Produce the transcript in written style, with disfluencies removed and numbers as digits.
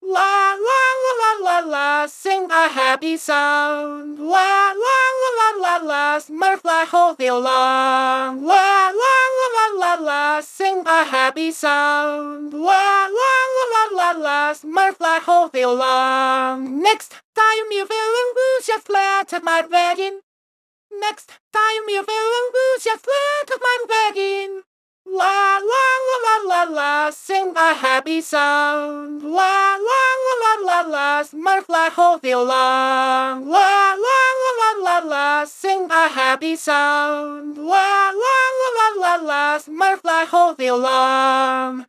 La la la la la la, sing a happy song. La la la la la la, Smurfly hold the along. La la la la la la, sing a happy song. La la la la la la, Smurfly hold the along. Next time you feel blues, just flat at my wedding. Next time you feel blues, just flat at my wedding. La la la la la la, sing a happy song. La la la la la la, Smurfly hold the along. La la la la la la, sing a happy song. La la la la la la, Smurfly hold the along.